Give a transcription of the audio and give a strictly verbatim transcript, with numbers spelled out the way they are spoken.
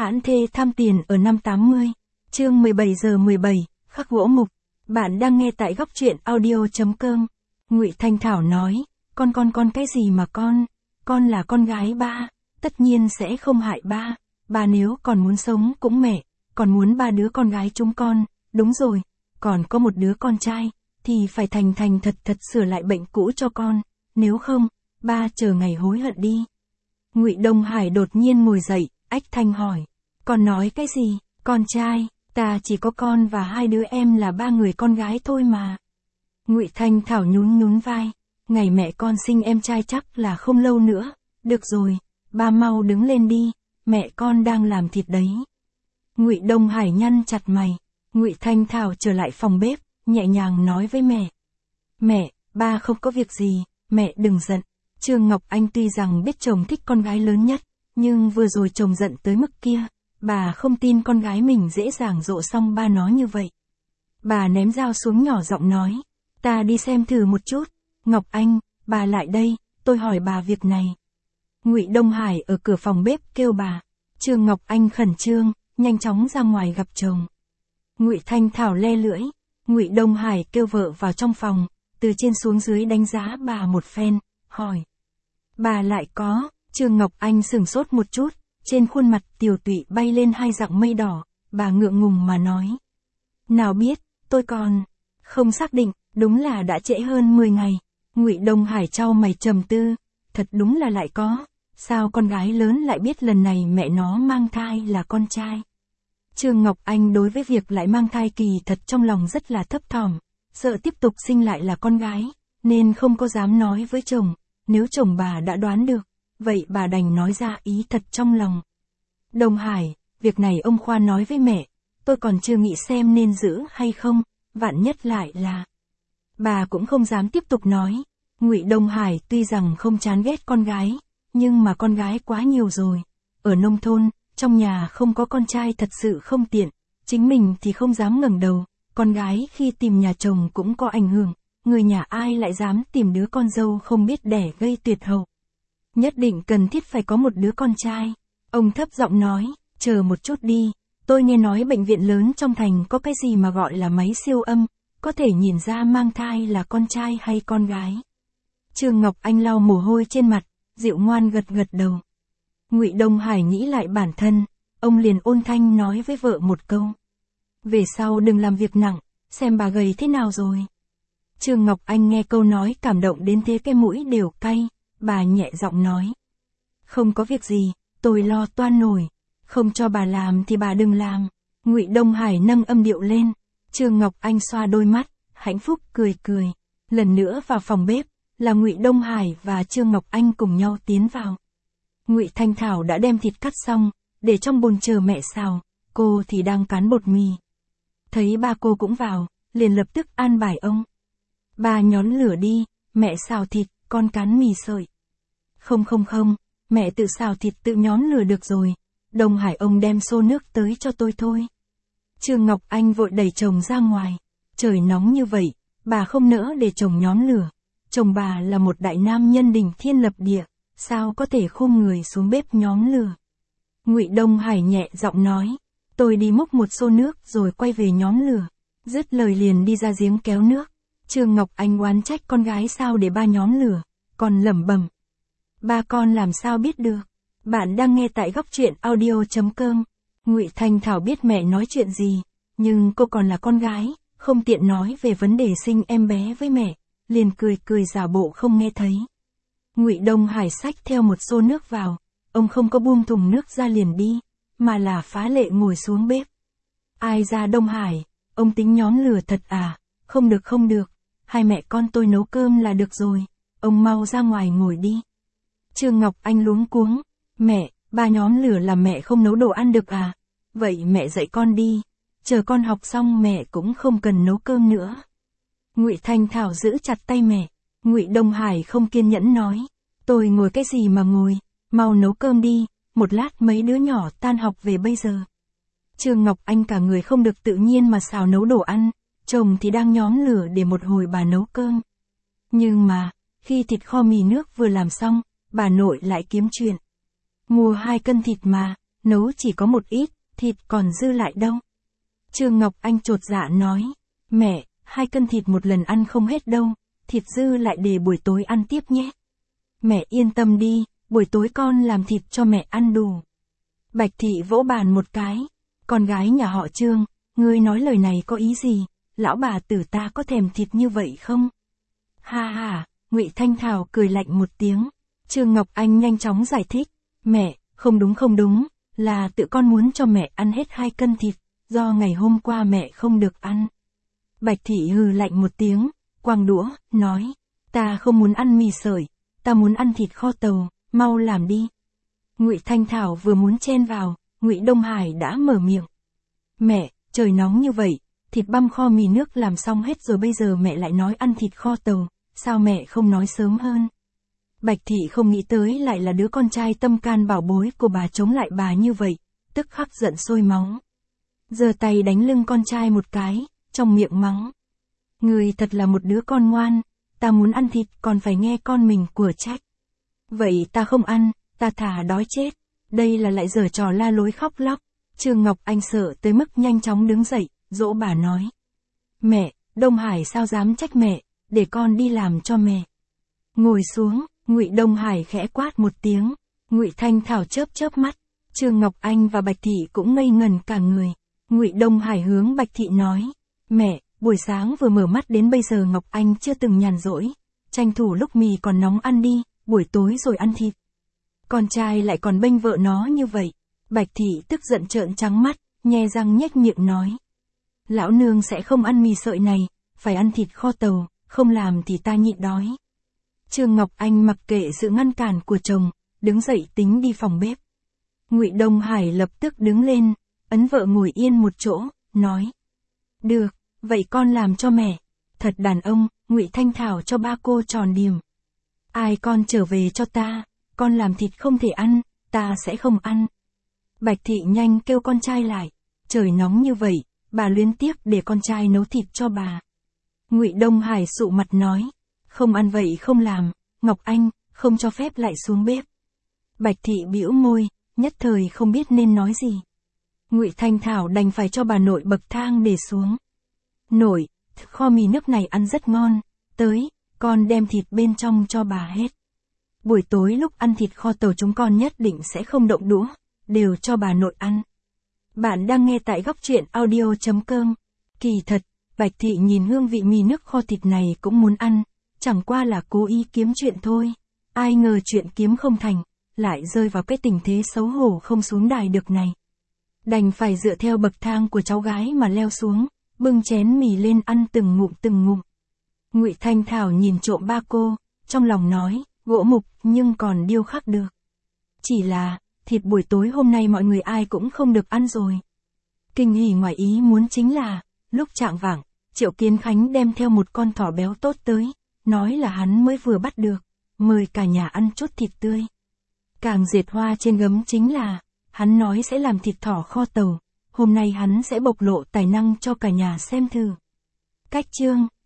Mãn thê tham tiền ở năm tám mươi, chương mười bảy giờ mười bảy, khắc gỗ mục. Bạn đang nghe tại góc truyện audio.com. Ngụy Thanh Thảo nói, con con con cái gì mà con, con là con gái ba, tất nhiên sẽ không hại ba, ba nếu còn muốn sống cũng mẹ, còn muốn ba đứa con gái chúng con, đúng rồi, còn có một đứa con trai, thì phải thành thành thật thật sửa lại bệnh cũ cho con, nếu không, ba chờ ngày hối hận đi. Ngụy Đông Hải đột nhiên ngồi dậy, ách thanh hỏi, con nói cái gì, con trai, ta chỉ có con và hai đứa em là ba người con gái thôi mà. Ngụy Thanh Thảo nhún nhún vai, ngày mẹ con sinh em trai chắc là không lâu nữa, được rồi, ba mau đứng lên đi, mẹ con đang làm thịt đấy. Ngụy Đông Hải nhăn chặt mày, Ngụy Thanh Thảo trở lại phòng bếp, nhẹ nhàng nói với mẹ. Mẹ, ba không có việc gì, mẹ đừng giận. Trương Ngọc Anh tuy rằng biết chồng thích con gái lớn nhất, nhưng vừa rồi chồng giận tới mức kia, bà không tin con gái mình dễ dàng dỗ xong ba nó như vậy. Bà ném dao xuống nhỏ giọng nói, ta đi xem thử một chút. Ngọc Anh, bà lại đây, tôi hỏi bà việc này. Ngụy Đông Hải ở cửa phòng bếp kêu bà. Trương Ngọc Anh khẩn trương, nhanh chóng ra ngoài gặp chồng. Ngụy Thanh Thảo le lưỡi, Ngụy Đông Hải kêu vợ vào trong phòng, từ trên xuống dưới đánh giá bà một phen, hỏi. Bà lại có, Trương Ngọc Anh sửng sốt một chút, trên khuôn mặt tiều tụy bay lên hai dặng mây đỏ, bà ngượng ngùng mà nói. Nào biết, tôi còn không xác định, đúng là đã trễ hơn mười ngày. Ngụy Đông Hải chau mày trầm tư, thật đúng là lại có, sao con gái lớn lại biết lần này mẹ nó mang thai là con trai. Trương Ngọc Anh đối với việc lại mang thai kỳ thật trong lòng rất là thấp thỏm, sợ tiếp tục sinh lại là con gái, nên không có dám nói với chồng, nếu chồng bà đã đoán được, vậy bà đành nói ra ý thật trong lòng. Đông Hải, việc này ông Khoa nói với mẹ, tôi còn chưa nghĩ xem nên giữ hay không, vạn nhất lại là. Bà cũng không dám tiếp tục nói, Ngụy Đông Hải tuy rằng không chán ghét con gái, nhưng mà con gái quá nhiều rồi, ở nông thôn, trong nhà không có con trai thật sự không tiện, chính mình thì không dám ngẩng đầu, con gái khi tìm nhà chồng cũng có ảnh hưởng, người nhà ai lại dám tìm đứa con dâu không biết đẻ gây tuyệt hậu. Nhất định cần thiết phải có một đứa con trai. Ông thấp giọng nói, chờ một chút đi, tôi nghe nói bệnh viện lớn trong thành có cái gì mà gọi là máy siêu âm, có thể nhìn ra mang thai là con trai hay con gái. Trương Ngọc Anh lau mồ hôi trên mặt, dịu ngoan gật gật đầu. Ngụy Đông Hải nghĩ lại bản thân, ông liền ôn thanh nói với vợ một câu. Về sau đừng làm việc nặng, xem bà gầy thế nào rồi. Trương Ngọc Anh nghe câu nói cảm động đến thế cái mũi đều cay, bà nhẹ giọng nói. Không có việc gì, tôi lo toan nổi, không cho bà làm thì bà đừng làm. Ngụy Đông Hải nâng âm điệu lên, Trương Ngọc Anh xoa đôi mắt, hạnh phúc cười cười. Lần nữa vào phòng bếp, là Ngụy Đông Hải và Trương Ngọc Anh cùng nhau tiến vào. Ngụy Thanh Thảo đã đem thịt cắt xong, để trong bồn chờ mẹ xào, cô thì đang cán bột mì. Thấy ba cô cũng vào, liền lập tức an bài ông. Ba nhón lửa đi, mẹ xào thịt, con cán mì sợi. Không không không, mẹ tự xào thịt tự nhón lửa được rồi, Đông Hải ông đem xô nước tới cho tôi thôi. Trương Ngọc Anh vội đẩy chồng ra ngoài, trời nóng như vậy, bà không nỡ để chồng nhón lửa, chồng bà là một đại nam nhân đỉnh thiên lập địa, sao có thể khum người xuống bếp nhóm lửa. Ngụy Đông Hải nhẹ giọng nói, tôi đi múc một xô nước rồi quay về nhóm lửa, dứt lời liền đi ra giếng kéo nước. Trương Ngọc Anh oán trách con gái sao để ba nhóm lửa, còn lẩm bẩm. Ba con làm sao biết được. Bạn đang nghe tại góc truyện audio.com. Ngụy Thanh Thảo biết mẹ nói chuyện gì, nhưng cô còn là con gái, không tiện nói về vấn đề sinh em bé với mẹ, liền cười cười giả bộ không nghe thấy. Ngụy Đông Hải xách theo một xô nước vào, ông không có buông thùng nước ra liền đi, mà là phá lệ ngồi xuống bếp. Ai ra Đông Hải, ông tính nhóm lửa thật à, không được không được, hai mẹ con tôi nấu cơm là được rồi, ông mau ra ngoài ngồi đi. Trương Ngọc Anh luống cuống, mẹ, ba nhóm lửa là mẹ không nấu đồ ăn được à, vậy mẹ dạy con đi, chờ con học xong mẹ cũng không cần nấu cơm nữa. Ngụy Thanh Thảo giữ chặt tay mẹ, Ngụy Đông Hải không kiên nhẫn nói, tôi ngồi cái gì mà ngồi, mau nấu cơm đi, một lát mấy đứa nhỏ tan học về bây giờ. Trương Ngọc Anh cả người không được tự nhiên mà xào nấu đồ ăn, chồng thì đang nhóm lửa để một hồi bà nấu cơm. Nhưng mà, khi thịt kho mì nước vừa làm xong, bà nội lại kiếm chuyện. Mua hai cân thịt mà, nấu chỉ có một ít, thịt còn dư lại đâu. Trương Ngọc Anh chột dạ nói, mẹ, hai cân thịt một lần ăn không hết đâu, thịt dư lại để buổi tối ăn tiếp nhé. Mẹ yên tâm đi, buổi tối con làm thịt cho mẹ ăn đủ. Bạch Thị vỗ bàn một cái, con gái nhà họ Trương, ngươi nói lời này có ý gì, lão bà tử ta có thèm thịt như vậy không? Ha ha, Ngụy Thanh Thảo cười lạnh một tiếng. Trương Ngọc Anh nhanh chóng giải thích, mẹ, không đúng không đúng, là tự con muốn cho mẹ ăn hết hai cân thịt, do ngày hôm qua mẹ không được ăn. Bạch Thị hừ lạnh một tiếng, quăng đũa, nói, ta không muốn ăn mì sợi, ta muốn ăn thịt kho tàu, mau làm đi. Ngụy Thanh Thảo vừa muốn chen vào, Ngụy Đông Hải đã mở miệng. Mẹ, trời nóng như vậy, thịt băm kho mì nước làm xong hết rồi bây giờ mẹ lại nói ăn thịt kho tàu, sao mẹ không nói sớm hơn? Bạch Thị không nghĩ tới lại là đứa con trai tâm can bảo bối của bà chống lại bà như vậy, tức khắc giận sôi máu. Giơ tay đánh lưng con trai một cái, trong miệng mắng. Người thật là một đứa con ngoan, ta muốn ăn thịt còn phải nghe con mình của trách. Vậy ta không ăn, ta thà đói chết. Đây là lại giở trò la lối khóc lóc. Trương Ngọc Anh sợ tới mức nhanh chóng đứng dậy, dỗ bà nói. Mẹ, Đông Hải sao dám trách mẹ, để con đi làm cho mẹ. Ngồi xuống, Ngụy Đông Hải khẽ quát một tiếng. Ngụy Thanh Thảo chớp chớp mắt. Trương Ngọc Anh và Bạch Thị cũng ngây ngần cả người. Ngụy Đông Hải hướng Bạch Thị nói. Mẹ, buổi sáng vừa mở mắt đến bây giờ Ngọc Anh chưa từng nhàn rỗi. Tranh thủ lúc mì còn nóng ăn đi, buổi tối rồi ăn thịt. Con trai lại còn bênh vợ nó như vậy. Bạch Thị tức giận trợn trắng mắt, nhe răng nhếch miệng nói. Lão nương sẽ không ăn mì sợi này, phải ăn thịt kho tàu, không làm thì ta nhịn đói. Trương Ngọc Anh mặc kệ sự ngăn cản của chồng, đứng dậy tính đi phòng bếp. Ngụy Đông Hải lập tức đứng lên, ấn vợ ngồi yên một chỗ, nói. Được, vậy con làm cho mẹ. Thật đàn ông, Ngụy Thanh Thảo cho ba cô tròn điểm. Ai con trở về cho ta, con làm thịt không thể ăn, ta sẽ không ăn. Bạch Thị nhanh kêu con trai lại, trời nóng như vậy, bà luyến tiếc để con trai nấu thịt cho bà. Ngụy Đông Hải sụ mặt nói, không ăn vậy không làm, Ngọc Anh, không cho phép lại xuống bếp. Bạch Thị bĩu môi, nhất thời không biết nên nói gì. Ngụy Thanh Thảo đành phải cho bà nội bậc thang để xuống. Nội, kho mì nước này ăn rất ngon, tới, con đem thịt bên trong cho bà hết. Buổi tối lúc ăn thịt kho tàu chúng con nhất định sẽ không động đũa, đều cho bà nội ăn. Bạn đang nghe tại góc truyện audio chấm com. Kỳ thật, Bạch Thị nhìn hương vị mì nước kho thịt này cũng muốn ăn, chẳng qua là cố ý kiếm chuyện thôi. Ai ngờ chuyện kiếm không thành, lại rơi vào cái tình thế xấu hổ không xuống đài được này. Đành phải dựa theo bậc thang của cháu gái mà leo xuống, bưng chén mì lên ăn từng ngụm từng ngụm. Ngụy Thanh Thảo nhìn trộm ba cô, trong lòng nói, gỗ mục nhưng còn điêu khắc được. Chỉ là, thịt buổi tối hôm nay mọi người ai cũng không được ăn rồi. Kinh hỉ ngoài ý muốn chính là, lúc chạng vạng, Triệu Kiến Khánh đem theo một con thỏ béo tốt tới, nói là hắn mới vừa bắt được, mời cả nhà ăn chút thịt tươi. Càng dệt hoa trên gấm chính là, hắn nói sẽ làm thịt thỏ kho tàu, hôm nay hắn sẽ bộc lộ tài năng cho cả nhà xem thử. Cách chương